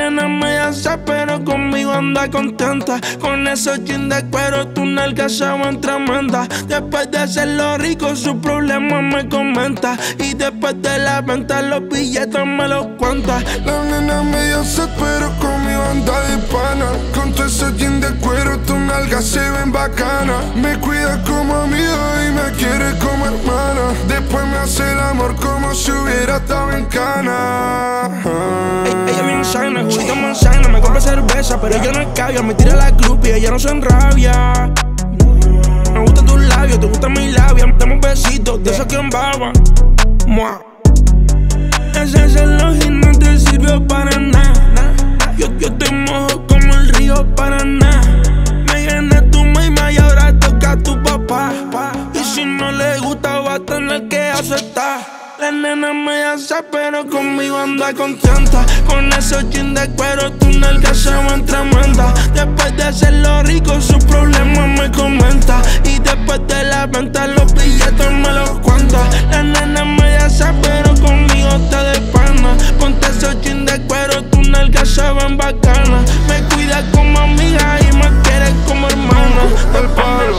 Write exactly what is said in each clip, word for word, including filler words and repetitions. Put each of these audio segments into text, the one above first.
nena me hace, pero conmigo anda contenta. Con esos jeans de cuero, tu nalga se ven tremenda. Después de hacerlo rico, su problema me comenta. Y después de la venta, los billetes me los cuenta. La nena me hace, pero conmigo anda de pana. Con todos esos jeans de cuero, tu nalga se ven bacana. Me cuida como amigo y me quiere como hermana. Después me hace el amor como si hubiera estado en cana. Ella bien sana, juguito manzana. Me compra cerveza, pero ella no es cabia. Me tira la club y ella no se enrabia. Me gustan tus labios, te gustan mis labios. Dame un besito, de esos que embaban. Mua. Ese reloj y no te sirvió para nada. Yo, yo te mojo como el río Paraná. Me gané tu mamá y ahora toca a tu papá. Y si no le gusta va a tener que aceptar. La nena me hace, pero conmigo anda contenta. Con esos jeans de cuero, tu nalga se ven tremenda. Después de hacerlo rico, su problema me comenta. Y después de la venta, los billetes me los cuenta. La nena me hace, pero conmigo está de pana. Ponte esos jeans de cuero, tu nalga se ven bacana. Me cuida como amiga y me quiere como hermana. Al palo,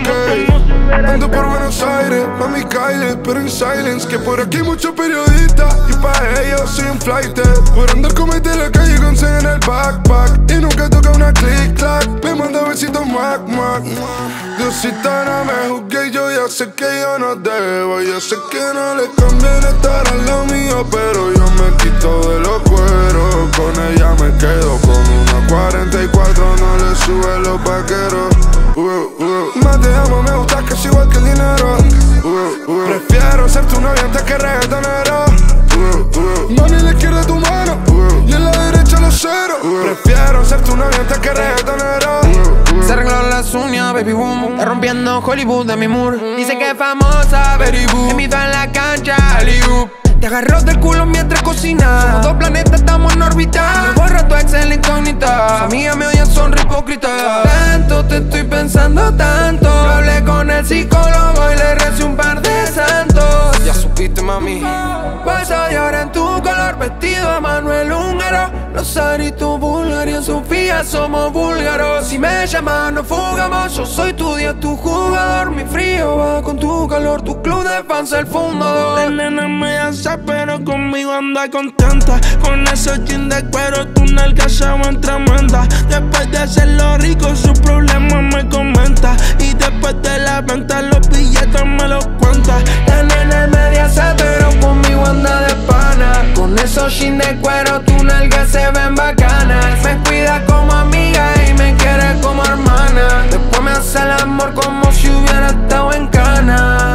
ok. Ando por Buenos Aires, mami Kyle, pero en silence. Que por aquí muchos periodistas y pa' ellos soy un flight. Por andar como en la calle con C en el backpack. Y nunca toca una click clack. Me manda besitos mac mac. Diosita no me juzgue, yo ya sé que yo no debo. Yo sé que no le conviene estar al lado mío, pero yo me quito de los cueros. Con ella me quedo con una cuarenta y cuatro, no le sube los vaqueros. Uh, uh. Más te amo, me gusta casi igual que el dinero. uh, uh. Prefiero ser tu novia antes que reggaetonero. uh, uh. Mami, en la izquierda tu mano uh. y en la derecha los ceros. uh. Prefiero ser tu novia antes que reggaetonero. uh, uh. Se arregló las uñas, baby boom. Está rompiendo Hollywood de mi mur. Dice que es famosa, very boom. Me invita en la cancha, alley-oop. Te agarró del culo mientras cocinas. Somos dos planetas, estamos en órbita. Me borra tu ex en la incógnita. Sus amigas me odian, son re hipócritas. Tanto te estoy pensando tanto. Lo hablé con el psicólogo y le recé un par de santos. Ya supiste, mami. Vas a llorar en tu color, vestido a Manuel Húngaro. Rosari, tu Bulgaria, Sofía, somos búlgaros. Si me llamas, nos fugamos. Yo soy tu día, tu jugador. Mi frío va con tu calor. Tu club de fans, el fundador. La nena me hace, pero conmigo anda contenta. Con esos jeans de cuero, tu nalga se ven tremenda. Después de hacerlo rico, su problema me comenta. Y después de la venta, los billetes me los cuenta. La nena es media sad, pero conmigo anda de pana. Con esos jeans de cuero, tu nalga se ven bacanas. Me cuida como amiga y me quiere como hermana. Después me hace el amor como si hubiera estado en cana.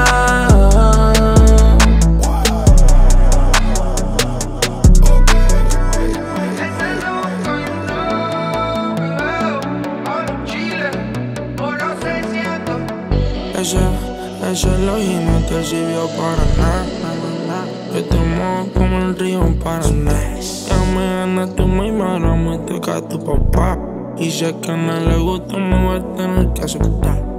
Ese, ese reloj y no te sirvió para nada. Yo te mojo como el río Paraná. Ya me gané tu mamá, ahora me toca a tu papá. Y si es que no le gusta, me voy a tener que aceptar.